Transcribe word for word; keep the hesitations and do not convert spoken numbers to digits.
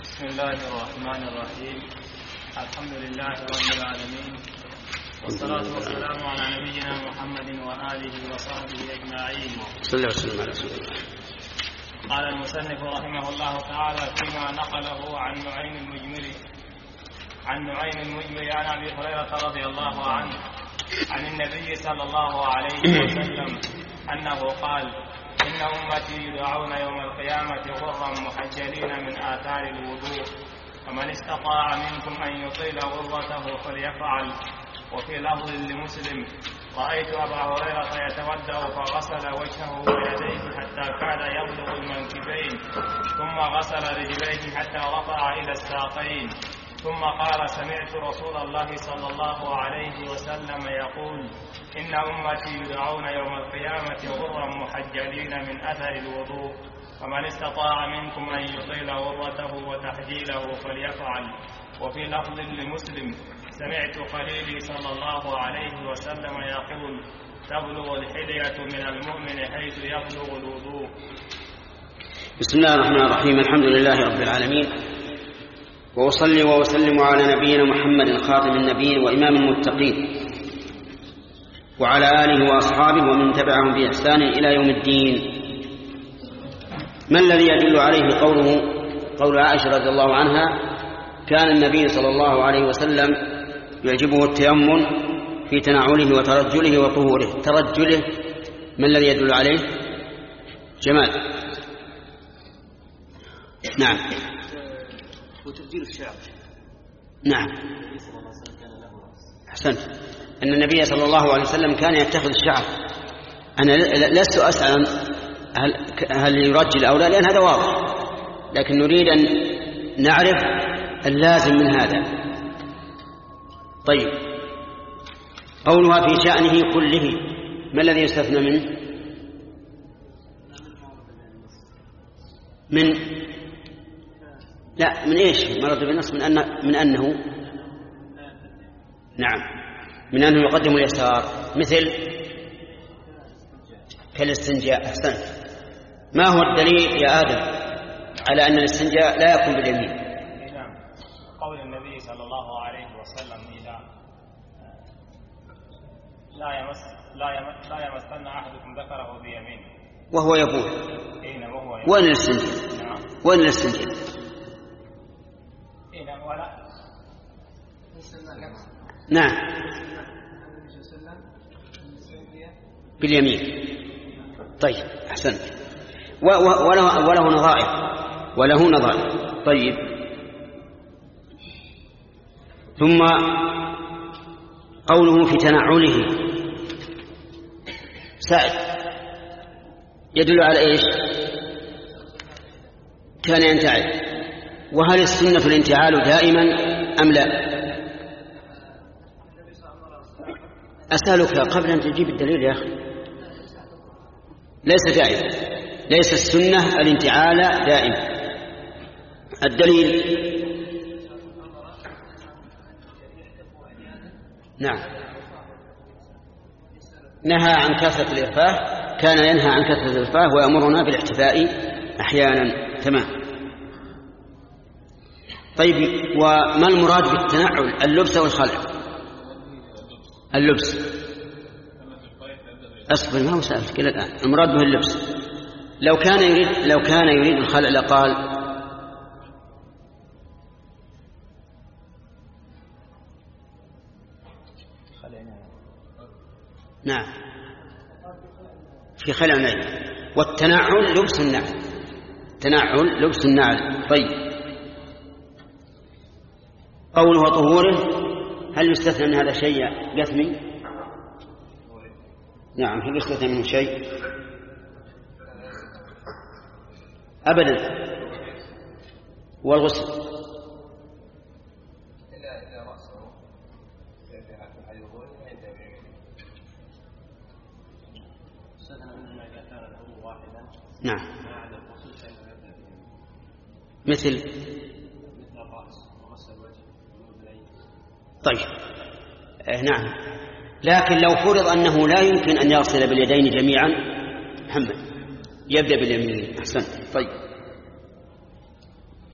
بسم الله الرحمن الرحيم. الحمد لله رب العالمين، والصلاة والسلام على نبينا محمد وآله وصحبه أجمعين. صلى الله عليه وسلم على رسول الله. قال المصنف رحمه الله تعالى فيما نقله عن نعيم المجمري عن نعيم المجمري عن أبي هريرة رضي الله عنه عن النبي صلى الله عليه وسلم أنه قال: إن أمتي يدعون يوم القيامة غرا محجلين من آثار الوضوء، فمن استطاع منكم أن يطيل غرته فليفعل. وفي لفظ لمسلم: رأيت أبا هريرة يتودأ فغسل وجهه ويديه حتى كاد يبلغ المنكبين، ثم غسل رجليه حتى رفع إلى الساقين، ثم قال: سمعت رسول الله صلى الله عليه وسلم يقول: إن أمتي يدعون يوم القيامة غرا محجلين من أثر الوضوء، فمن استطاع منكم أن يطيل غرته وتحجيله فليفعل. وفي لفظ لمسلم: سمعت خليلي صلى الله عليه وسلم يقول: تبلغ الحلية من المؤمن حيث يبلغ الوضوء. بسم الله الرحمن الرحيم. الحمد لله رب العالمين، وأصلي وأسلم على نبينا محمد خاتم النبيين وإمام المتقين، وعلى آله وأصحابه ومن تبعهم بإحسان إلى يوم الدين. ما الذي يدل عليه قوله قول عائشة رضي الله عنها: كان النبي صلى الله عليه وسلم يعجبه التيمم في تنعله وترجله وطهوره. ترجله ما الذي يدل عليه؟ جمال. نعم. وتبديل الشعر. نعم. أحسنت. أن النبي صلى الله عليه وسلم كان يتخذ الشعر. أنا لست أسأل هل, هل يرجل أو لا، لأن هذا واضح، لكن نريد أن نعرف اللازم من هذا. طيب، قولها في شأنه كله، ما الذي يستثنى منه؟ من لا من إيش؟ مرض بالنص من, أن من أنه نعم من أنه يقدم اليسار، مثل كالاستنجاء. أحسنت. ما هو الدليل يا آدم على أن الاستنجاء لا يكون باليمين؟ نعم، قول النبي صلى الله عليه وسلم: إذا لا يمس لا يمس لا يمسن أحدكم ذكره بيمينه وهو يبول. وين الاستنجاء؟ نعم. وين الاستنجاء؟ إذا ولا نعم باليمين. طيب، أحسنت. وله, وله نظائر وله نظائر طيب. ثم قوله في تنعله سعد يدل على إيش؟ كان ينتعل. وهل السنة الانتعال دائما أم لا؟ أسألك قبل أن تجيب الدليل يا أخي. ليس دائما، ليس السنة الانتعال دائما. الدليل نعم نهى عن كثرة الإرفاه، كان ينهى عن كثرة الإرفاه ويأمرنا بالاحتفاء أحيانا. تمام. طيب، وما المراد بالتنعل؟ اللبس أو الخلع؟ اللبس. أصبر، ما هو سألت كلا الآن. المراد به اللبس. لو كان يريد لو كان يريد الخلع لقال: نعم في خلع نعل. والتنعل لبس النعل. تنعل لبس النعل. طيب، قوله طهوره، هل يستثنى من هذا شيء قثمي؟ نعم. هل يستثنى منه شيء؟ أبدا. والغسل نعم. مثل طيب آه نعم. لكن لو فرض أنه لا يمكن أن يغسل باليدين جميعا، محمد يبدأ باليمين. أحسن. طيب،